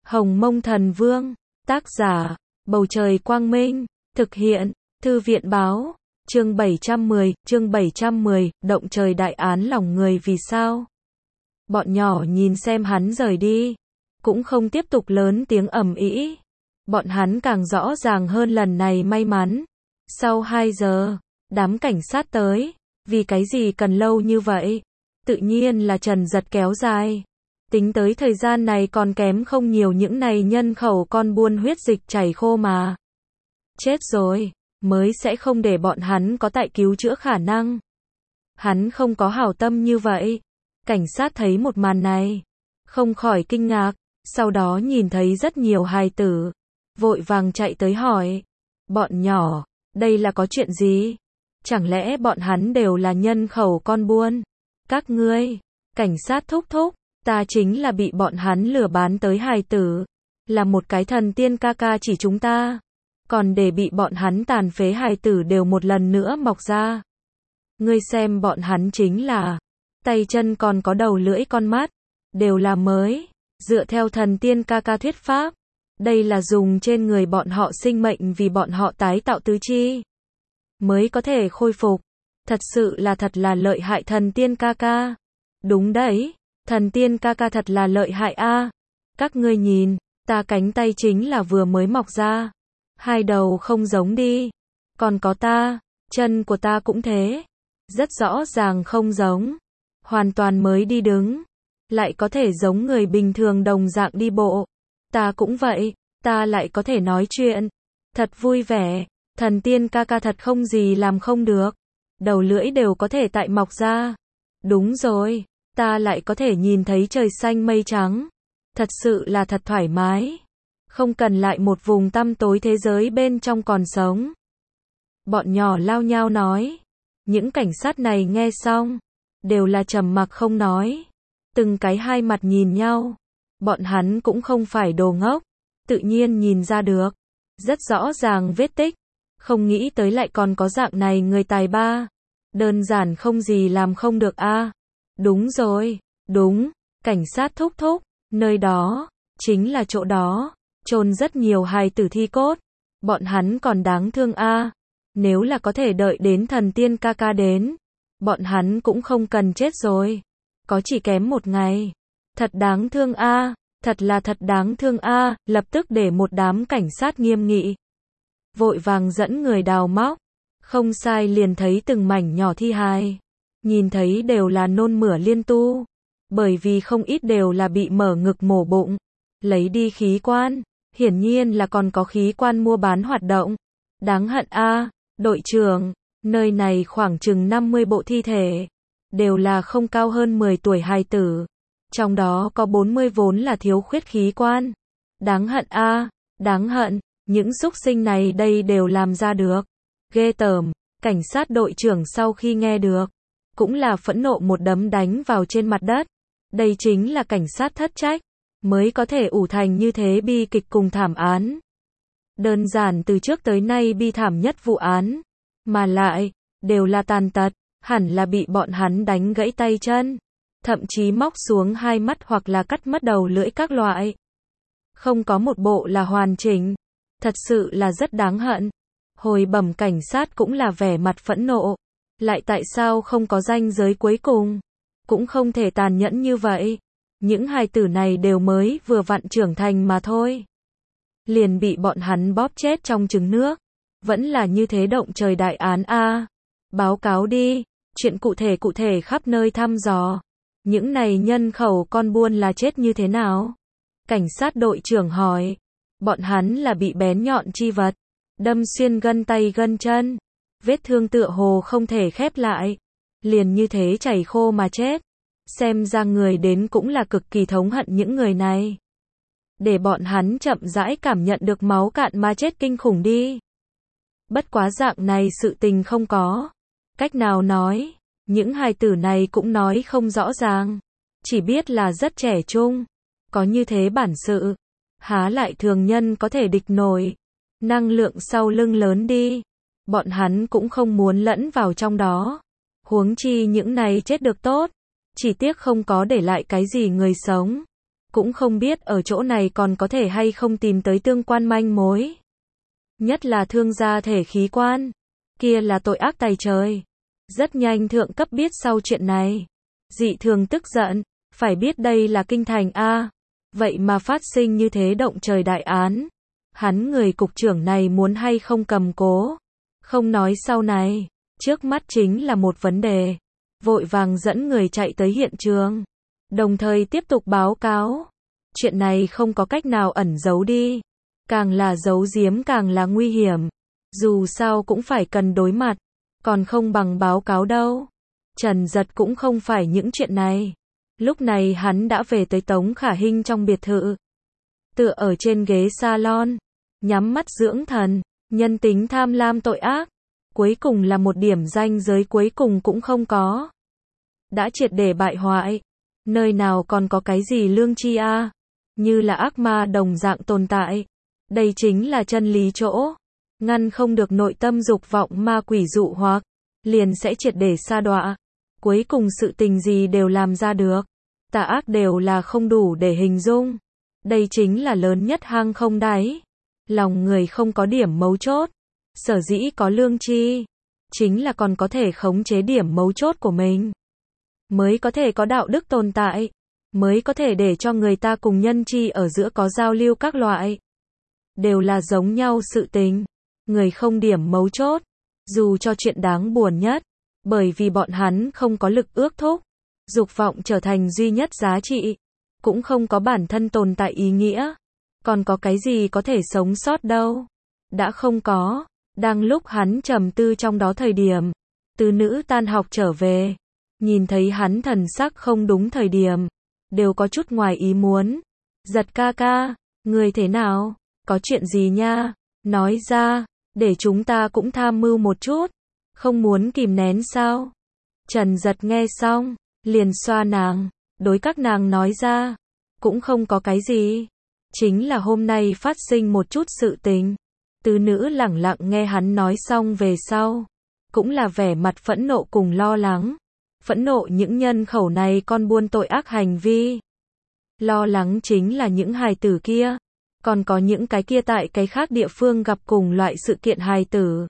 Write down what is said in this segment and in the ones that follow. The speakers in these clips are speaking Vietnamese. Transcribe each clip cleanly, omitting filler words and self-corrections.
Hồng Mông Thần Vương, tác giả, Bầu Trời Quang Minh, thực hiện, Thư viện Báo, chương 710, động trời đại án lòng người vì sao? Bọn nhỏ nhìn xem hắn rời đi, cũng không tiếp tục lớn tiếng ầm ĩ. Bọn hắn càng rõ ràng hơn lần này may mắn. Sau 2 giờ, đám cảnh sát tới, vì cái gì cần lâu như vậy? Tự nhiên là Trần Giật kéo dài. Tính tới thời gian này còn kém không nhiều những này nhân khẩu con buôn huyết dịch chảy khô mà. Chết rồi, mới sẽ không để bọn hắn có tại cứu chữa khả năng. Hắn không có hảo tâm như vậy. Cảnh sát thấy một màn này, không khỏi kinh ngạc, sau đó nhìn thấy rất nhiều hài tử, vội vàng chạy tới hỏi. Bọn nhỏ, đây là có chuyện gì? Chẳng lẽ bọn hắn đều là nhân khẩu con buôn? Các ngươi, cảnh sát thúc thúc, ta chính là bị bọn hắn lừa bán tới hài tử, là một cái thần tiên ca ca chỉ chúng ta, còn để bị bọn hắn tàn phế hài tử đều một lần nữa mọc ra. Ngươi xem bọn hắn chính là, tay chân còn có đầu lưỡi con mắt, đều là mới, dựa theo thần tiên ca ca thuyết pháp, đây là dùng trên người bọn họ sinh mệnh vì bọn họ tái tạo tứ chi, mới có thể khôi phục. Thật sự là thật là lợi hại thần tiên ca ca. Đúng đấy, thần tiên ca ca thật là lợi hại a. Các ngươi nhìn, ta cánh tay chính là vừa mới mọc ra. 2 đầu không giống đi. Còn có ta, chân của ta cũng thế. Rất rõ ràng không giống. Hoàn toàn mới đi đứng. Lại có thể giống người bình thường đồng dạng đi bộ. Ta cũng vậy, ta lại có thể nói chuyện. Thật vui vẻ, thần tiên ca ca thật không gì làm không được. Đầu lưỡi đều có thể tại mọc ra. Đúng rồi, ta lại có thể nhìn thấy trời xanh mây trắng. Thật sự là thật thoải mái. Không cần lại một vùng tăm tối thế giới bên trong còn sống. Bọn nhỏ lao nhao nói. Những cảnh sát này nghe xong, đều là trầm mặc không nói. Từng cái hai mặt nhìn nhau. Bọn hắn cũng không phải đồ ngốc, tự nhiên nhìn ra được. Rất rõ ràng vết tích. Không nghĩ tới lại còn có dạng này người tài ba. Đơn giản không gì làm không được a. Đúng rồi, đúng, cảnh sát thúc thúc, nơi đó, chính là chỗ đó, chôn rất nhiều hài tử thi cốt. Bọn hắn còn đáng thương a. Nếu là có thể đợi đến thần tiên ca ca đến, bọn hắn cũng không cần chết rồi. Có chỉ kém 1 ngày. Thật đáng thương a, thật là thật đáng thương a, lập tức để một đám cảnh sát nghiêm nghị. Vội vàng dẫn người đào móc, không sai liền thấy từng mảnh nhỏ thi hài. Nhìn thấy đều là nôn mửa liên tu, bởi vì không ít đều là bị mở ngực mổ bụng, lấy đi khí quan, hiển nhiên là còn có khí quan mua bán hoạt động. Đáng hận a, đội trưởng, nơi này khoảng chừng 50 bộ thi thể, đều là không cao hơn 10 tuổi hài tử, trong đó có 40 vốn là thiếu khuyết khí quan. Đáng hận a, đáng hận. Những xúc sinh này đây đều làm ra được. Ghê tởm, cảnh sát đội trưởng sau khi nghe được, cũng là phẫn nộ một đấm đánh vào trên mặt đất. Đây chính là cảnh sát thất trách, mới có thể ủ thành như thế bi kịch cùng thảm án. Đơn giản từ trước tới nay bi thảm nhất vụ án, mà lại, đều là tàn tật, hẳn là bị bọn hắn đánh gãy tay chân, thậm chí móc xuống 2 mắt hoặc là cắt mất đầu lưỡi các loại. Không có một bộ là hoàn chỉnh. Thật sự là rất đáng hận. Hồi bẩm cảnh sát cũng là vẻ mặt phẫn nộ. Lại tại sao không có ranh giới cuối cùng? Cũng không thể tàn nhẫn như vậy. Những hài tử này đều mới vừa vặn trưởng thành mà thôi. Liền bị bọn hắn bóp chết trong trứng nước. Vẫn là như thế động trời đại án a. Báo cáo đi, chuyện cụ thể khắp nơi thăm dò. Những này nhân khẩu con buôn là chết như thế nào? Cảnh sát đội trưởng hỏi. Bọn hắn là bị bén nhọn chi vật, đâm xuyên gân tay gân chân, vết thương tựa hồ không thể khép lại, liền như thế chảy khô mà chết. Xem ra người đến cũng là cực kỳ thống hận những người này. Để bọn hắn chậm rãi cảm nhận được máu cạn mà chết kinh khủng đi. Bất quá dạng này sự tình không có cách nào nói, những hài tử này cũng nói không rõ ràng, chỉ biết là rất trẻ trung, có như thế bản sự. Há lại thường nhân có thể địch nổi. Năng lượng sau lưng lớn đi. Bọn hắn cũng không muốn lẫn vào trong đó. Huống chi những này chết được tốt. Chỉ tiếc không có để lại cái gì người sống. cũng không biết ở chỗ này còn có thể hay không tìm tới tương quan manh mối. Nhất là thương gia thể khí quan, kia là tội ác tày trời. Rất nhanh thượng cấp biết sau chuyện này, dị thường tức giận, phải biết đây là kinh thành a, vậy mà phát sinh như thế động trời đại án. Hắn người cục trưởng này muốn hay không cầm cố, không nói sau này, trước mắt chính là một vấn đề. Vội vàng dẫn người chạy tới hiện trường, đồng thời tiếp tục báo cáo. Chuyện này không có cách nào ẩn giấu đi, càng là giấu giếm càng là nguy hiểm. Dù sao cũng phải cần đối mặt, còn không bằng báo cáo đâu. Trần Giật cũng không phải những chuyện này. Lúc này hắn đã về tới Tống Khả Hinh trong biệt thự. Tựa ở trên ghế salon, nhắm mắt dưỡng thần, nhân tính tham lam tội ác. Cuối cùng là một điểm ranh giới cuối cùng cũng không có. Đã triệt để bại hoại. Nơi nào còn có cái gì lương tri a, như là ác ma đồng dạng tồn tại. Đây chính là chân lý chỗ. Ngăn không được nội tâm dục vọng ma quỷ dụ hoặc, liền sẽ triệt để sa đọa. Cuối cùng sự tình gì đều làm ra được. Tà ác đều là không đủ để hình dung. Đây chính là lớn nhất hang không đáy. Lòng người không có điểm mấu chốt. Sở dĩ có lương tri, chính là còn có thể khống chế điểm mấu chốt của mình. Mới có thể có đạo đức tồn tại. Mới có thể để cho người ta cùng nhân tri ở giữa có giao lưu các loại. Đều là giống nhau sự tình. Người không điểm mấu chốt, dù cho chuyện đáng buồn nhất, bởi vì bọn hắn không có lực ước thúc, dục vọng trở thành duy nhất giá trị, cũng không có bản thân tồn tại ý nghĩa, còn có cái gì có thể sống sót đâu, đã không có. Đang lúc hắn trầm tư trong đó thời điểm, tứ nữ tan học trở về, nhìn thấy hắn thần sắc không đúng thời điểm, đều có chút ngoài ý muốn. Giật ca ca, người thế nào, có chuyện gì nha, nói ra, để chúng ta cũng tham mưu một chút, không muốn kìm nén sao? Trần Giật nghe xong, liền xoa nàng, đối các nàng nói ra, cũng không có cái gì, chính là hôm nay phát sinh một chút sự tình. Tứ nữ lẳng lặng nghe hắn nói xong về sau, cũng là vẻ mặt phẫn nộ cùng lo lắng, phẫn nộ những nhân khẩu này con buôn tội ác hành vi, lo lắng chính là những hài tử kia. Còn có những cái kia tại cái khác địa phương gặp cùng loại sự kiện hài tử.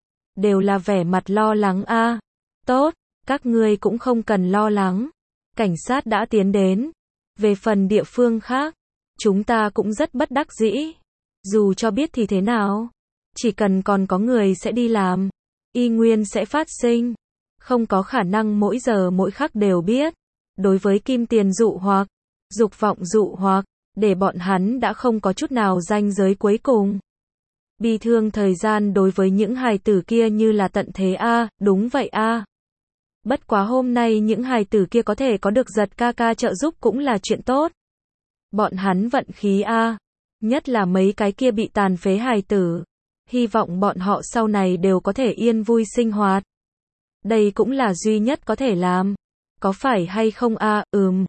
Đều là vẻ mặt lo lắng a. Tốt, các ngươi cũng không cần lo lắng. Cảnh sát đã tiến đến. Về phần địa phương khác, chúng ta cũng rất bất đắc dĩ. Dù cho biết thì thế nào. Chỉ cần còn có người sẽ đi làm, y nguyên sẽ phát sinh. Không có khả năng mỗi giờ mỗi khắc đều biết. Đối với kim tiền dụ hoặc, dục vọng dụ hoặc, để bọn hắn đã không có chút nào ranh giới cuối cùng. Bi thương thời gian đối với những hài tử kia như là tận thế a, đúng vậy a. Bất quá hôm nay những hài tử kia có thể có được Giật ca ca trợ giúp cũng là chuyện tốt. Bọn hắn vận khí a, nhất là mấy cái kia bị tàn phế hài tử. Hy vọng bọn họ sau này đều có thể yên vui sinh hoạt. Đây cũng là duy nhất có thể làm. Có phải hay không a?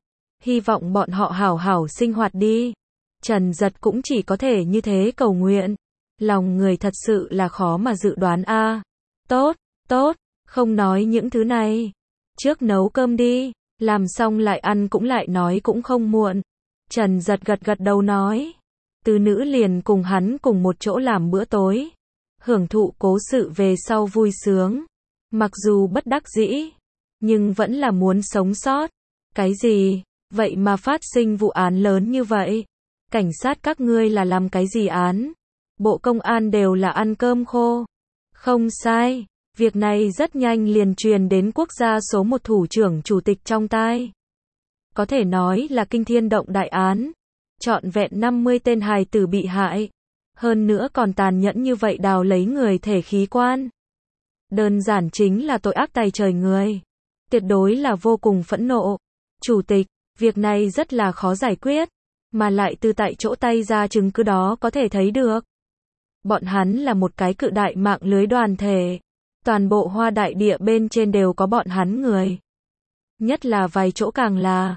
Hy vọng bọn họ hảo hảo sinh hoạt đi. Trần Giật cũng chỉ có thể như thế cầu nguyện. Lòng người thật sự là khó mà dự đoán a. Tốt, tốt, không nói những thứ này. Trước nấu cơm đi, làm xong lại ăn cũng lại nói cũng không muộn. Trần Giật gật gật đầu nói. Tứ nữ liền cùng hắn cùng một chỗ làm bữa tối. Hưởng thụ cố sự về sau vui sướng. Mặc dù bất đắc dĩ, nhưng vẫn là muốn sống sót. Cái gì? Vậy mà phát sinh vụ án lớn như vậy. Cảnh sát các ngươi là làm cái gì án? Bộ công an đều là ăn cơm khô. Không sai, việc này rất nhanh liền truyền đến quốc gia số 1 thủ trưởng chủ tịch trong tai. Có thể nói là kinh thiên động đại án. Trọn vẹn 50 tên hài tử bị hại. Hơn nữa còn tàn nhẫn như vậy đào lấy người thể khí quan. Đơn giản chính là tội ác tày trời người. Tuyệt đối là vô cùng phẫn nộ. Chủ tịch, việc này rất là khó giải quyết, mà lại từ tại chỗ tay ra chứng cứ đó có thể thấy được. Bọn hắn là một cái cự đại mạng lưới đoàn thể. Toàn bộ Hoa Đại Địa bên trên đều có bọn hắn người. Nhất là vài chỗ càng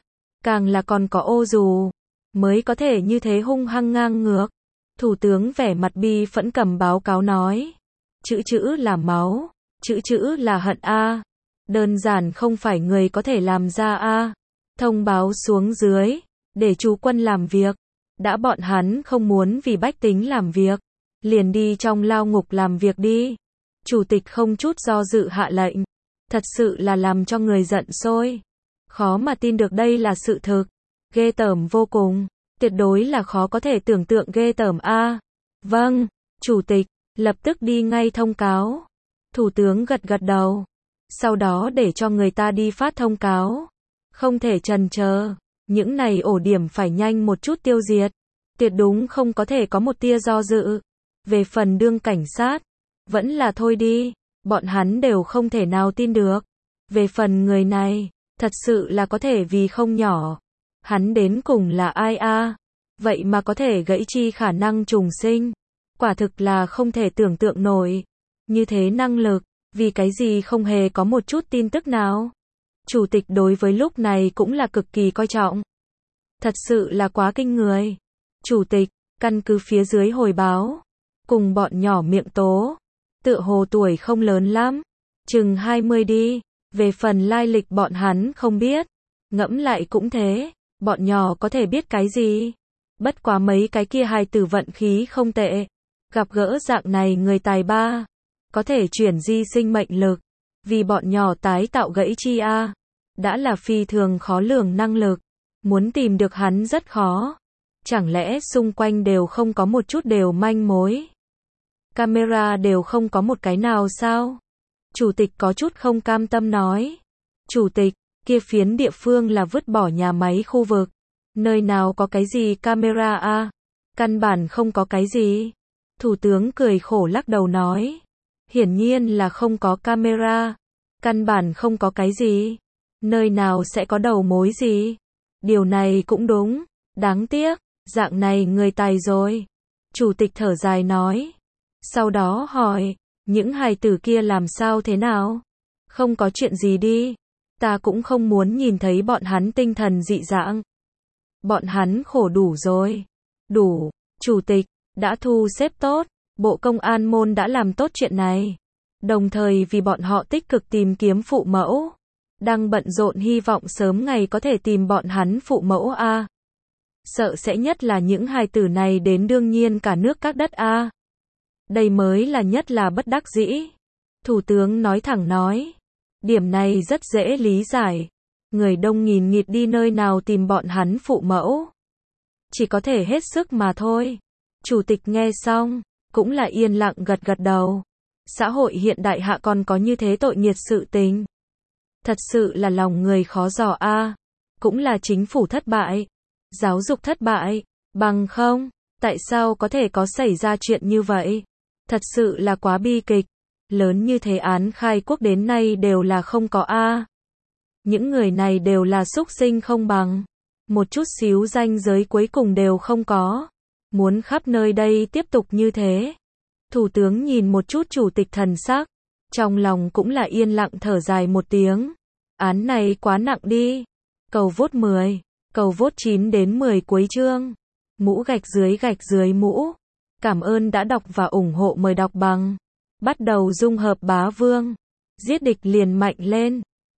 là còn có ô dù, mới có thể như thế hung hăng ngang ngược. Thủ tướng vẻ mặt bi phẫn cầm báo cáo nói. Chữ là máu, chữ là hận a. Đơn giản không phải người có thể làm ra a. Thông báo xuống dưới, để chú Quân làm việc. Đã bọn hắn không muốn vì bách tính làm việc, liền đi trong lao ngục làm việc đi. Chủ tịch không chút do dự hạ lệnh. Thật sự là làm cho người giận sôi. Khó mà tin được đây là sự thực. Ghê tởm vô cùng. Tuyệt đối là khó có thể tưởng tượng ghê tởm a. Vâng, chủ tịch, lập tức đi ngay thông cáo. Thủ tướng gật gật đầu. Sau đó để cho người ta đi phát thông cáo. Không thể chần chờ. Những này ổ điểm phải nhanh một chút tiêu diệt. Tuyệt đúng không có thể có một tia do dự. Về phần đương cảnh sát, vẫn là thôi đi. Bọn hắn đều không thể nào tin được. Về phần người này, thật sự là có thể vì không nhỏ. Hắn đến cùng là ai a? Vậy mà có thể gãy chi khả năng trùng sinh. Quả thực là không thể tưởng tượng nổi. Như thế năng lực, vì cái gì không hề có một chút tin tức nào. Chủ tịch đối với lúc này cũng là cực kỳ coi trọng. Thật sự là quá kinh người. Chủ tịch, căn cứ phía dưới hồi báo, cùng bọn nhỏ miệng tố, tựa hồ tuổi không lớn lắm, chừng 20 đi, về phần lai lịch bọn hắn không biết. Ngẫm lại cũng thế, bọn nhỏ có thể biết cái gì? Bất quá mấy cái kia hài tử vận khí không tệ, gặp gỡ dạng này người tài ba, có thể chuyển di sinh mệnh lực, vì bọn nhỏ tái tạo gãy chi a, đã là phi thường khó lường năng lực, muốn tìm được hắn rất khó. Chẳng lẽ xung quanh đều không có một chút đều manh mối? Camera đều không có một cái nào sao? Chủ tịch có chút không cam tâm nói. Chủ tịch, kia phiến địa phương là vứt bỏ nhà máy khu vực. Nơi nào có cái gì camera a? Căn bản không có cái gì. Thủ tướng cười khổ lắc đầu nói. Hiển nhiên là không có camera. Căn bản không có cái gì. Nơi nào sẽ có đầu mối gì? Điều này cũng đúng. Đáng tiếc, dạng này người tài rồi. Chủ tịch thở dài nói. Sau đó hỏi, những hài tử kia làm sao thế nào? Không có chuyện gì đi. Ta cũng không muốn nhìn thấy bọn hắn tinh thần dị dạng. Bọn hắn khổ đủ rồi. Đủ, chủ tịch, đã thu xếp tốt. Bộ Công an môn đã làm tốt chuyện này. Đồng thời vì bọn họ tích cực tìm kiếm phụ mẫu. Đang bận rộn hy vọng sớm ngày có thể tìm bọn hắn phụ mẫu a. Sợ sẽ nhất là những hài tử này đến đương nhiên cả nước các đất a. Đây mới là nhất là bất đắc dĩ. Thủ tướng nói thẳng nói. Điểm này rất dễ lý giải. Người đông nghìn nghịt đi nơi nào tìm bọn hắn phụ mẫu. Chỉ có thể hết sức mà thôi. Chủ tịch nghe xong, cũng là yên lặng gật gật đầu. Xã hội hiện đại hạ còn có như thế tội nghiệt sự tình. Thật sự là lòng người khó dò a. Cũng là chính phủ thất bại. Giáo dục thất bại. Bằng không, tại sao có thể có xảy ra chuyện như vậy? Thật sự là quá bi kịch. Lớn như thế án khai quốc đến nay đều là không có a. Những người này đều là súc sinh không bằng. Một chút xíu ranh giới cuối cùng đều không có. Muốn khắp nơi đây tiếp tục như thế. Thủ tướng nhìn một chút chủ tịch thần sắc. Trong lòng cũng là yên lặng thở dài một tiếng. Án này quá nặng đi. Cầu vote 10. Cầu vote 9 đến 10 cuối chương. Mũ gạch dưới mũ. Cảm ơn đã đọc và ủng hộ, mời đọc bằng. Bắt đầu dung hợp bá vương. Giết địch liền mạnh lên.